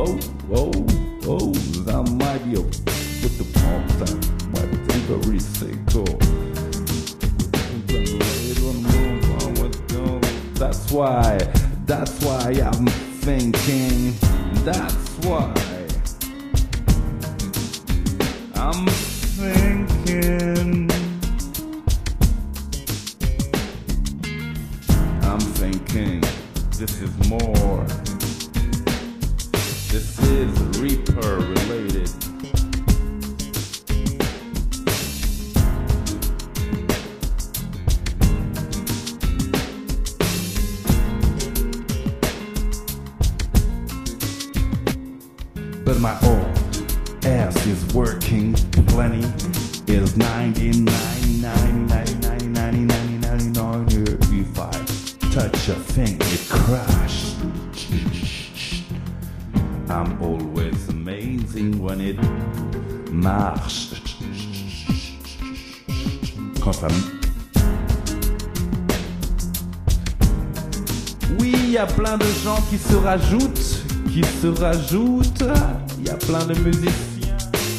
whoa, whoa, whoa, that might be a with the pump, that might be very sick. That's why I'm thinking, that's why I'm thinking, this is more, this is Reaper related. But my old ass is working plenty. Is 99. If I touch a thing, it crashes. I'm always amazing when it marche. Quand ça... Oui, il y a plein de gens qui se rajoutent. Il y a plein de musiciens.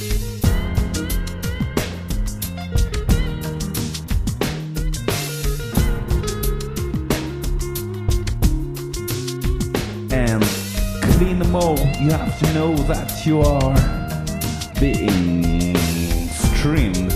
And clean them all, you have to know that you are being streamed.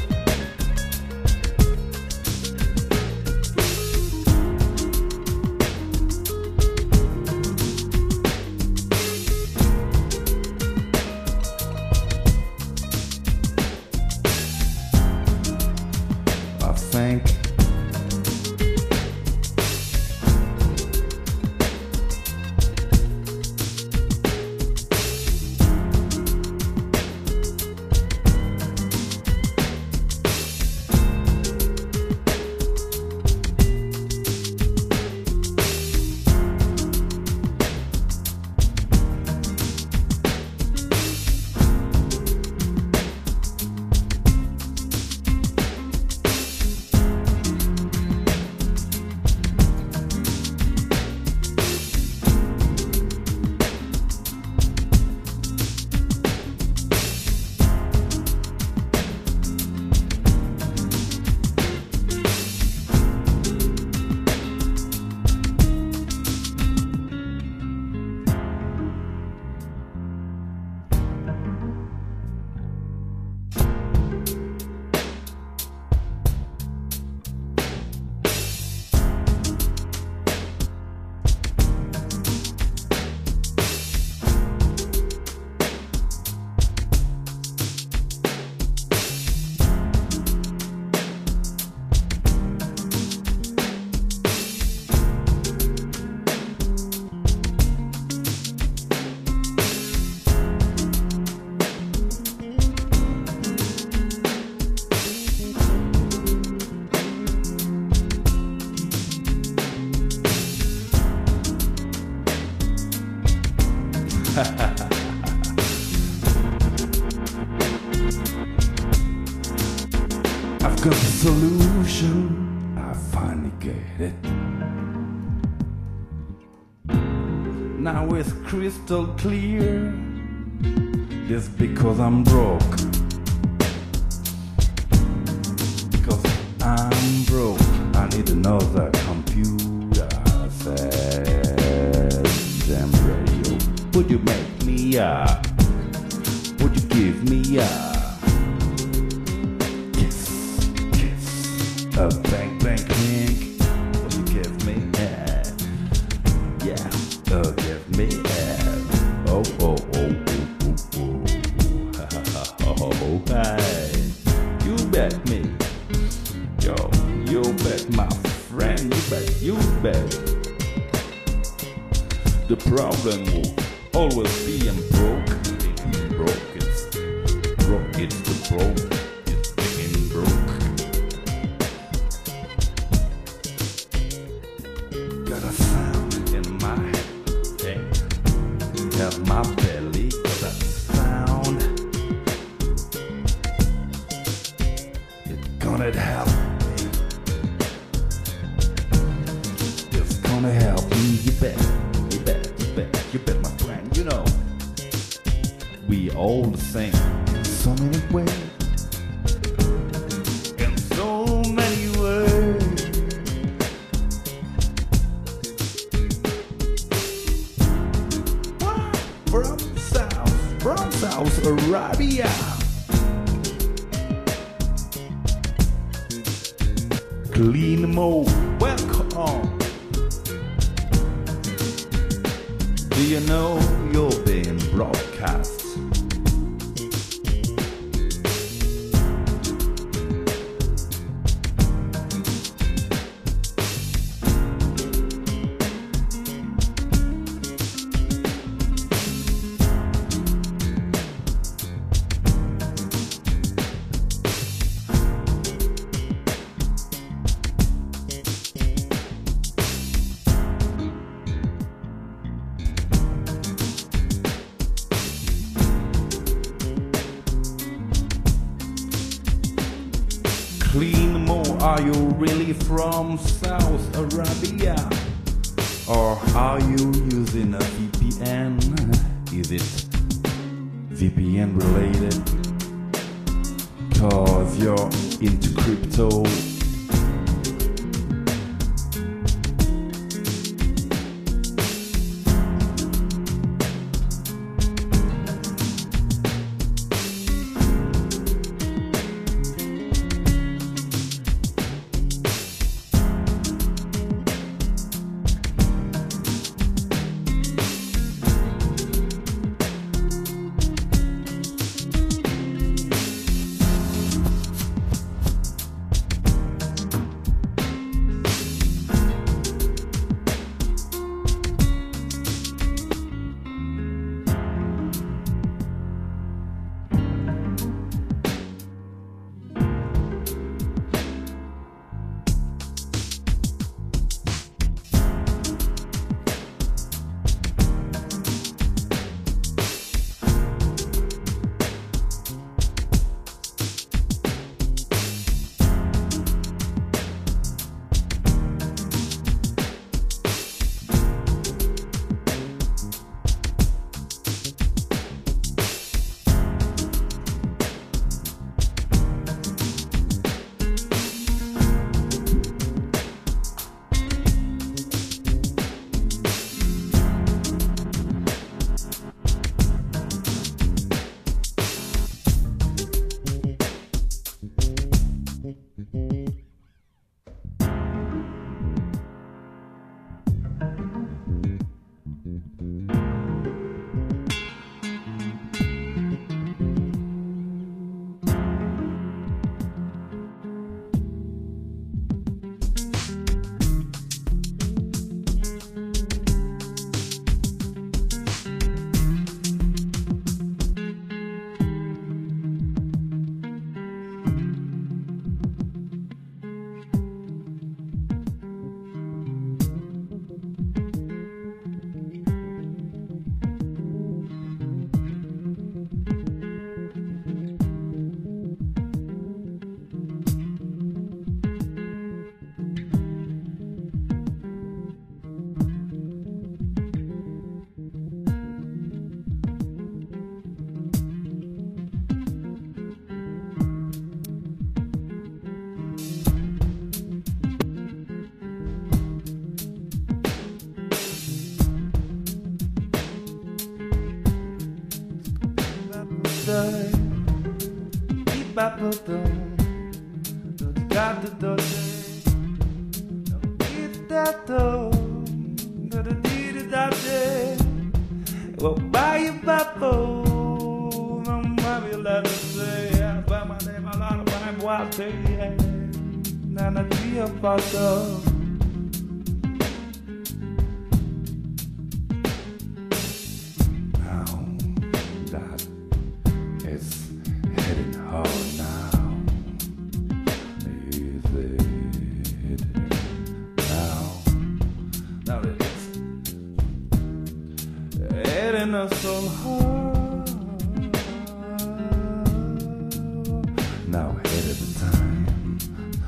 I've got the solution, I finally get it. Now it's crystal clear, just because I'm broke. Because I'm broke, I need another computer set jam radio. Would you make me up? Would you give me up? A bang bang pink. Will you give me head? Yeah, give me head. Oh oh oh oh oh oh hey. You bet me. Yo, you bet my friend. You bet. The problem will always be I'm broke. It's the broke. It's being broke. Got a sound in my head, have my belly, got that sound. It's gonna help me. It's gonna help me. You bet, my friend. You know, all the same. So many ways, in so many ways. From South Arabia. Clean Mo, welcome. Do you know you're being broadcast? Clean Mo, are you really from South Arabia? Or are you using a VPN? Is it VPN related? Cause you're into crypto. Well, buy you bubble, mommy, let us say, I buy my name a lot of time, what say, and I see a photo. So hard. Now ahead of the time.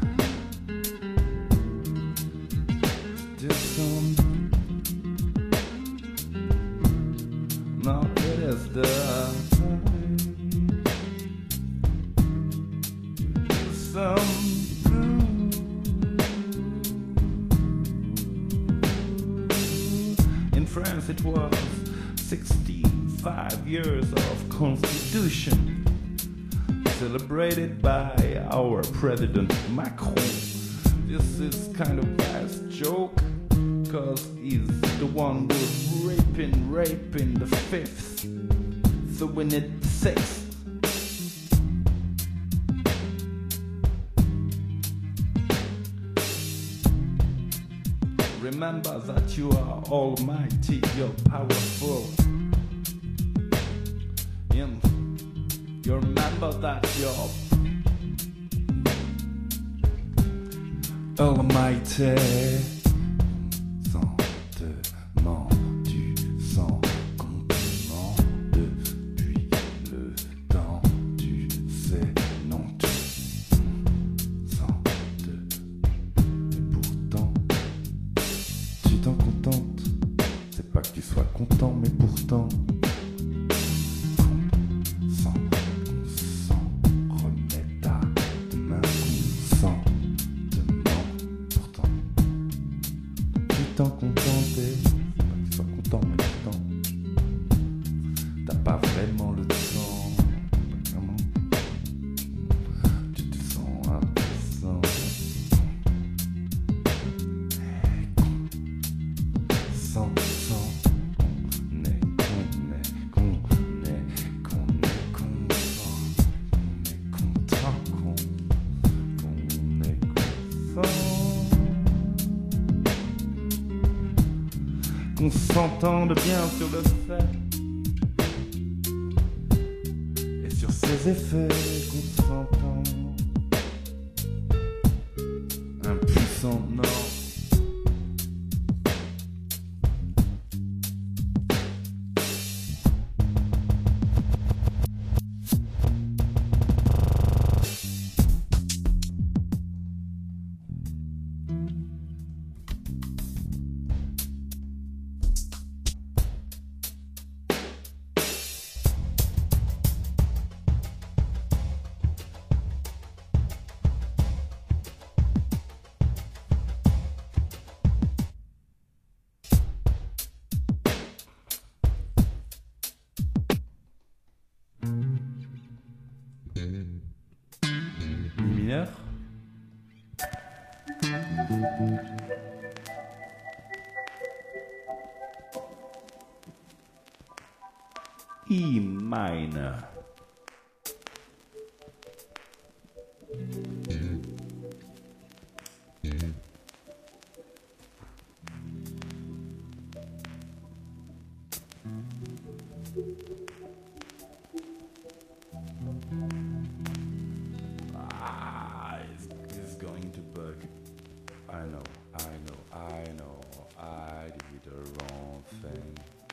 Just some. Now it is the time. as it was. 65 years of Constitution, celebrated by our President Macron. This is kind of bad joke, cause he's the one who's raping the fifth, so we need the sixth. Remember that you are almighty, you're powerful. You remember that you're almighty. Sentiment du sang, compliment depuis le temps, tu sais, non tu sens et pourtant tu t'en contentes. C'est pas que tu sois content, mais pourtant t'en contenter, c'est pas que tu sois content, mais pourtant t'as pas vraiment le temps, pas vraiment. Tu te sens impuissant, sans qu'on est content, qu'on est content. Qu'on s'entende bien sur le fait et sur ses effets, qu'on s'entend impuissant, non. Mineur. E minor. It's going to bug. I know. I did the wrong thing.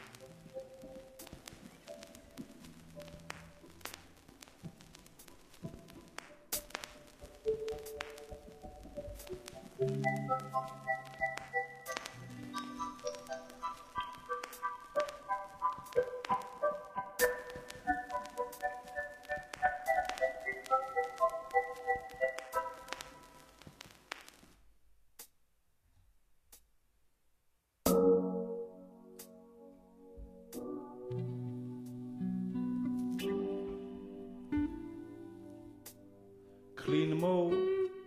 Clean mode.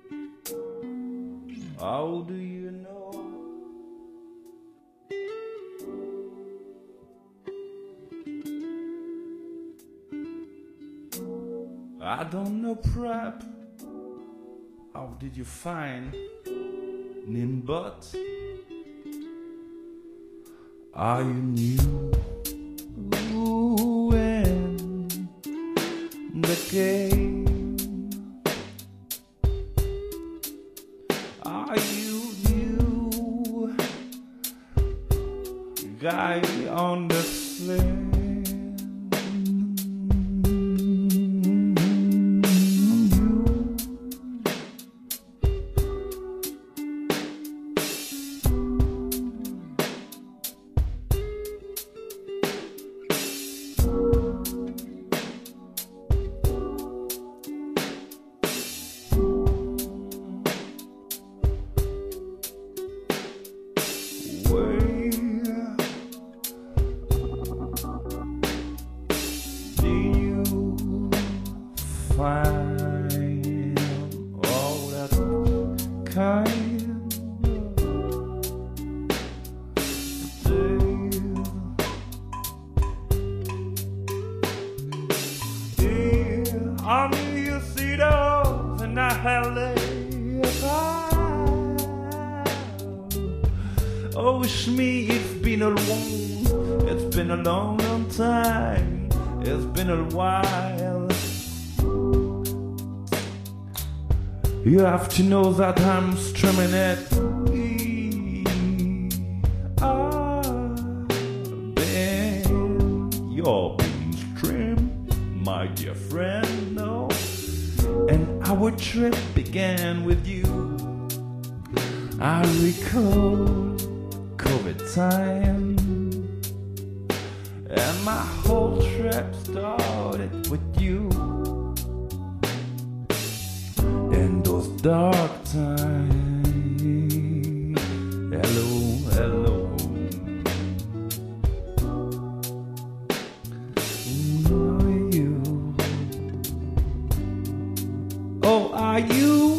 How do you know? I don't know prep. How did you find Nimbot? Are you new in the game? Are you new guy on the scene? Oh, Shmi, it's been a long, long time. It's been a while. You have to know that I'm strumming it. You're being streamed, my dear friend, no. And our trip began with you. I recall COVID time, and my whole trip started with you. In those dark times, hello, hello. Oh, are you?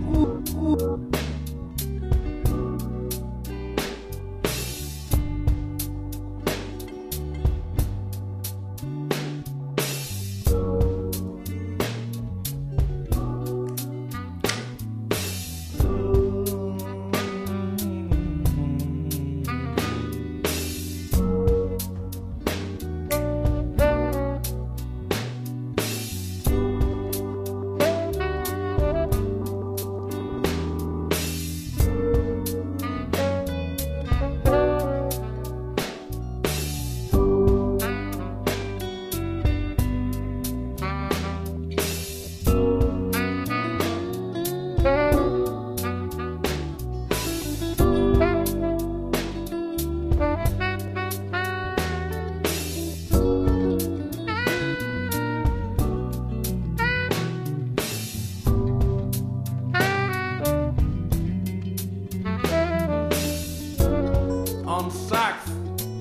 On sax,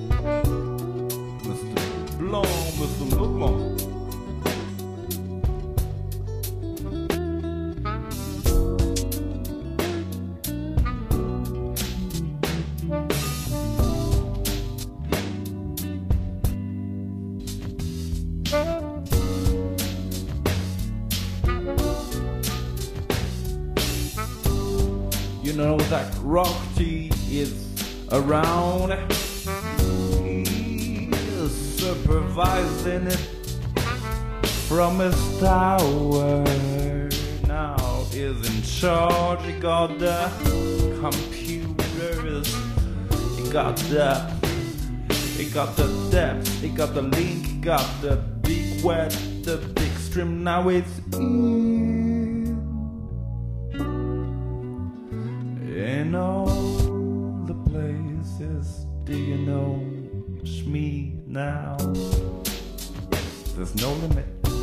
Mr. Blanc, Mr. Leblanc. You know that Rocky is around, he's supervising it from his tower. Now he's in charge. He got the computers, he got the depth, he got the link, he got the big web, the big stream. Now it's in all the places. Do you know Shmi now? There's no limit.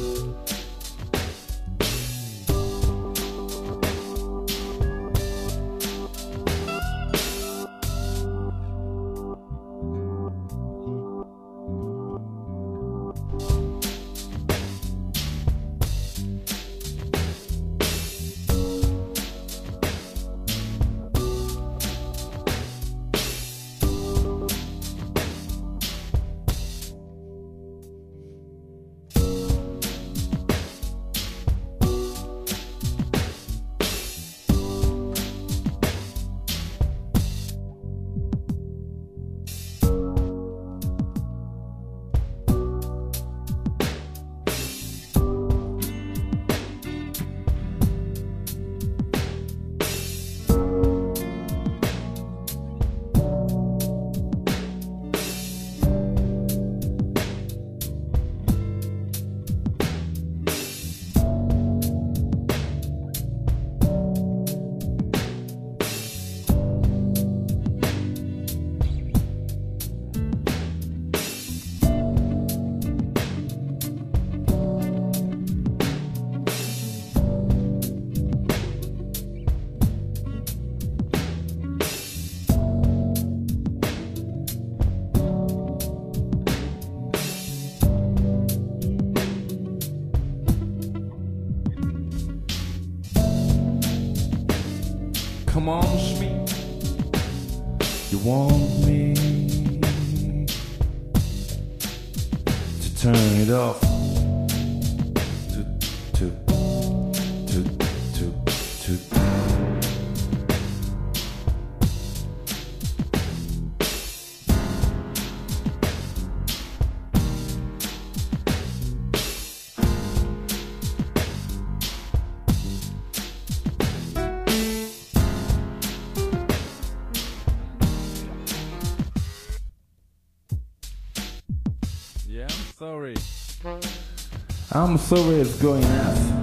Come on, Shmi, you want me to turn it off, sorry. I'm sorry it's going off.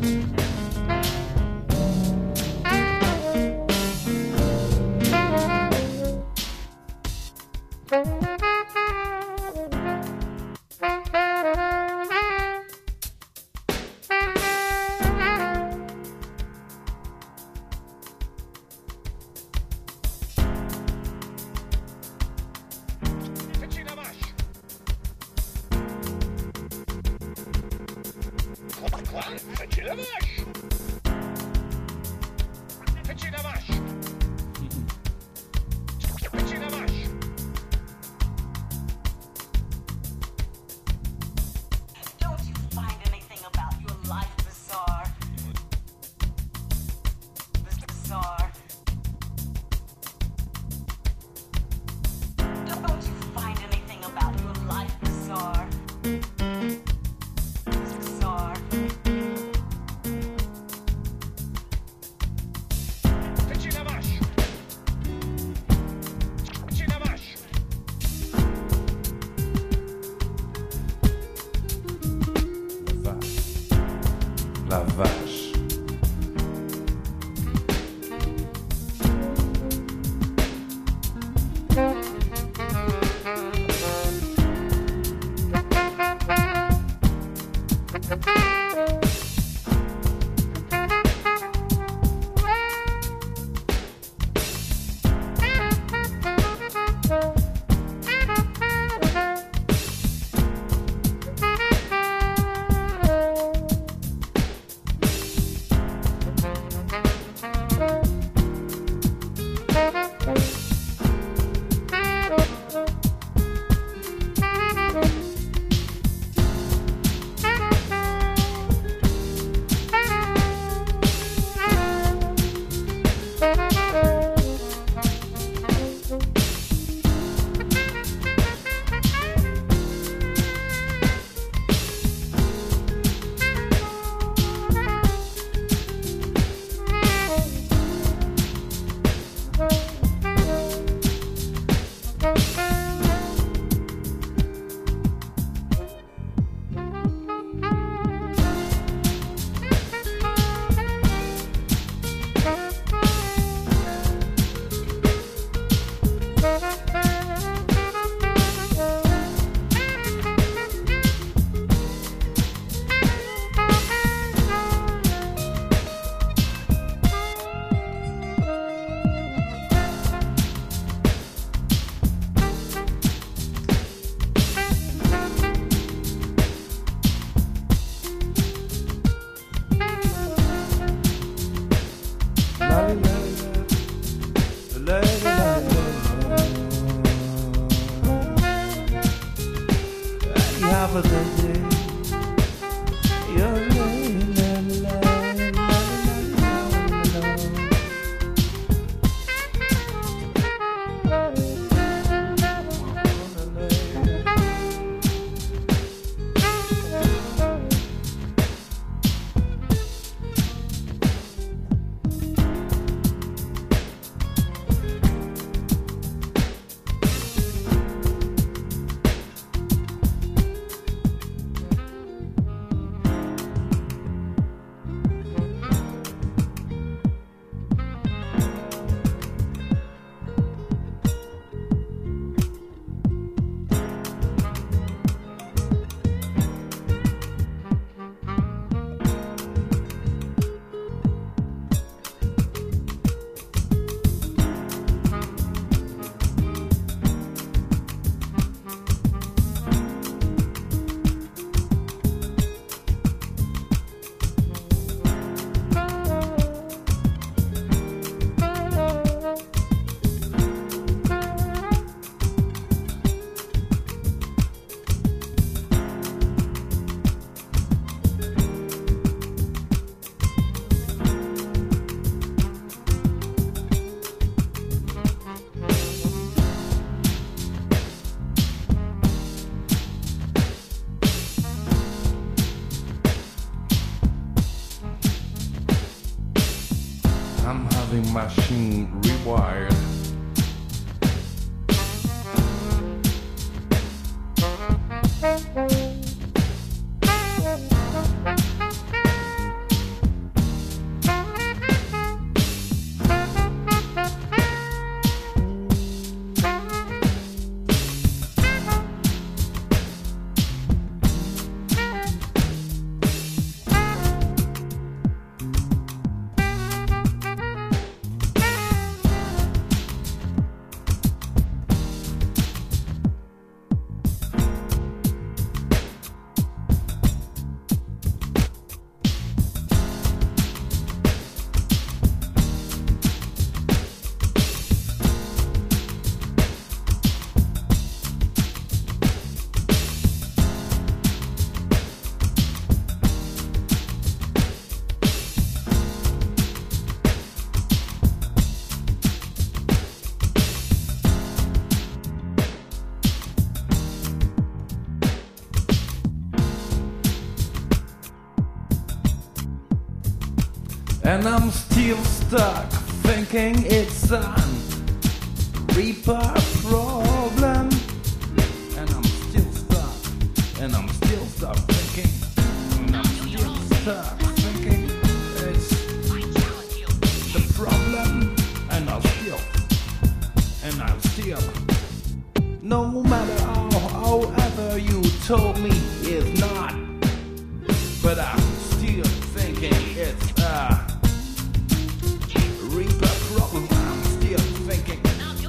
Don't you find anything about your life bizarre? Bizarre. Don't you find anything about your life bizarre? Bizarre. La vache. I'm having machine rewired. And I'm still stuck thinking it's a Reaper problem. And I'm still stuck, and I'm still stuck thinking, and I'm still stuck thinking it's the problem. And I'll still, no matter however you told me it's not, but I'm still thinking it's a Reaper problem. I'm still thinking,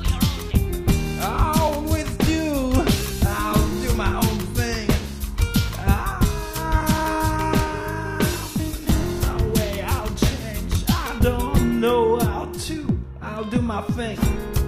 I'll with you, I'll do my own thing. No way I'll change, I don't know how to, I'll do my thing.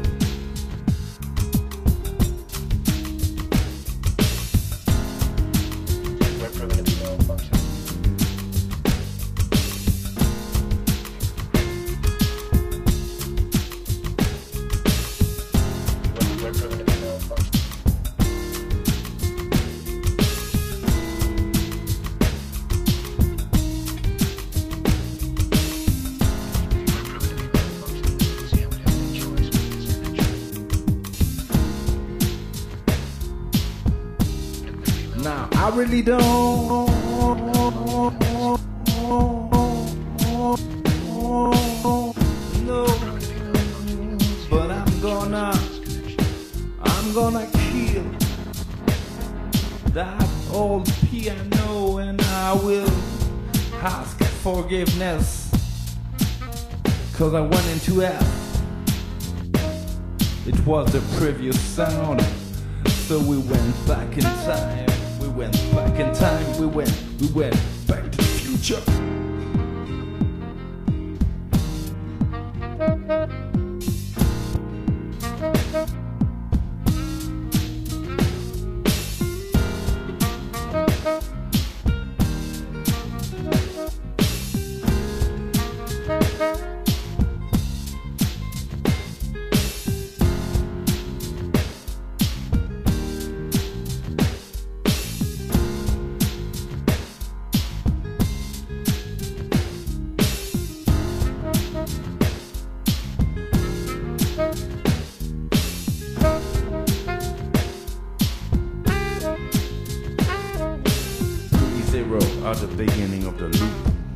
Now I really don't know, but I'm gonna kill that old piano, and I will ask forgiveness, 'cause I went into F. It was the previous sound, so we went back in time. We went back in time. We went back to the future. Zero at the beginning of the loop.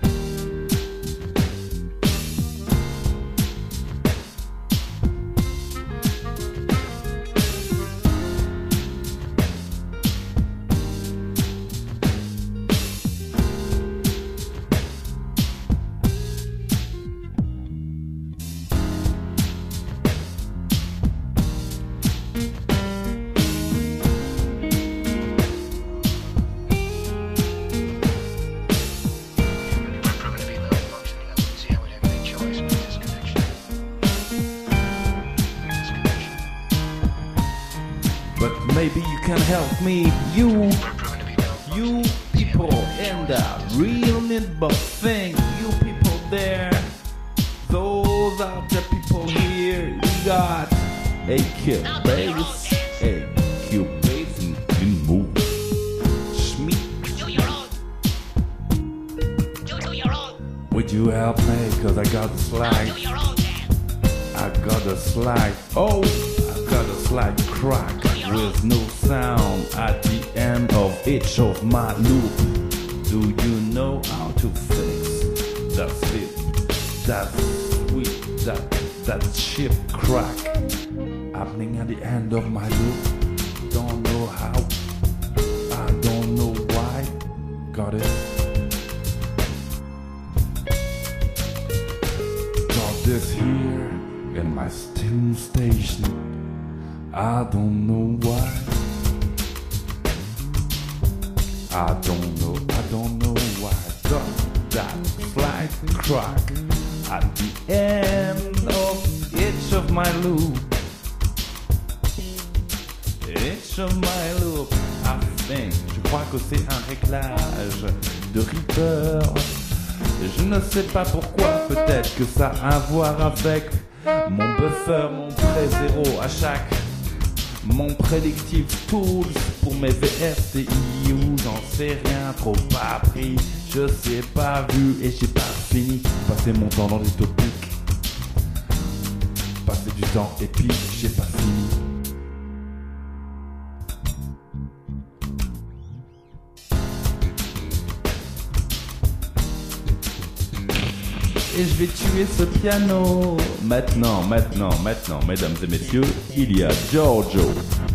But maybe you can help me, you people in the real Nidbot thing, you people there, those are the people here. We got AQ-Bass, AQ-Bass in move. Schmeek. Would you help me? 'Cause I got a slide. I got a slide. Oh, I got a slide crack with no sound at the end of each of my loop. Do you know how to fix that slip, that sweet, that chip crack happening at the end of my loop? Don't know how, I don't know why. Got it? Got this here in my steam station. I don't know why. I don't know why. Got that slight crack at the end of each of my loop. Each of my loop. I think, je crois que c'est un réglage de Reaper. Je ne sais pas pourquoi, peut-être que ça a à voir avec mon buffer, mon pré-zéro à chaque, mon predictive tools pour mes VSTIU, j'en sais rien, trop appris, Je sais pas vu et j'ai pas fini. Passer mon temps dans des topics. Passer du temps et puis j'ai pas fini. Et je vais tuer ce piano. Maintenant, mesdames et messieurs, il y a Giorgio.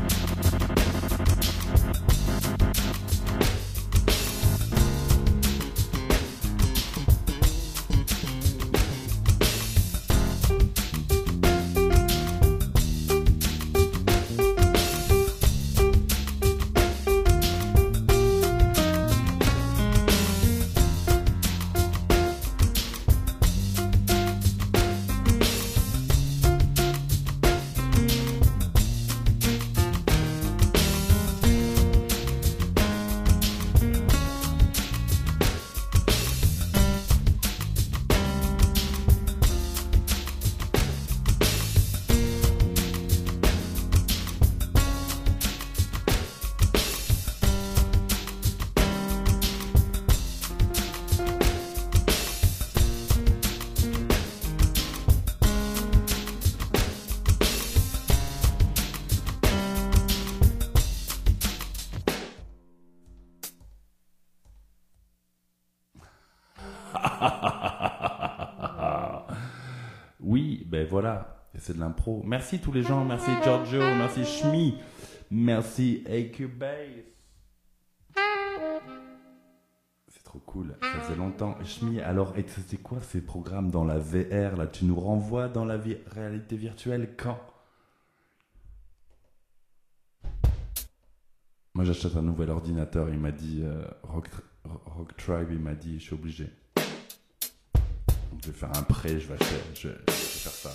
Oui, ben voilà, c'est de l'impro. Merci tous les gens, merci Giorgio, merci Shmi, merci AQ Bass. C'est trop cool, ça faisait longtemps. Shmi, alors, et c'était quoi ces programmes dans la VR là? Tu nous renvoies dans la réalité virtuelle quand? Moi j'achète un nouvel ordinateur, il m'a dit, Rock Tribe, il m'a dit, je suis obligé. Je vais faire un prêt, je vais faire ça.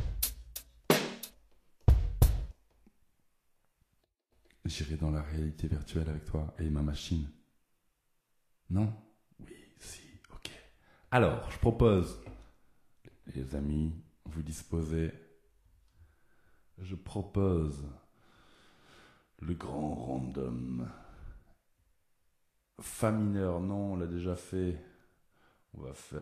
J'irai dans la réalité virtuelle avec toi et ma machine. Non? Oui, si, ok. Alors, je propose, les amis, vous disposez, je propose le grand random. Fa mineur, non, on l'a déjà fait. On va faire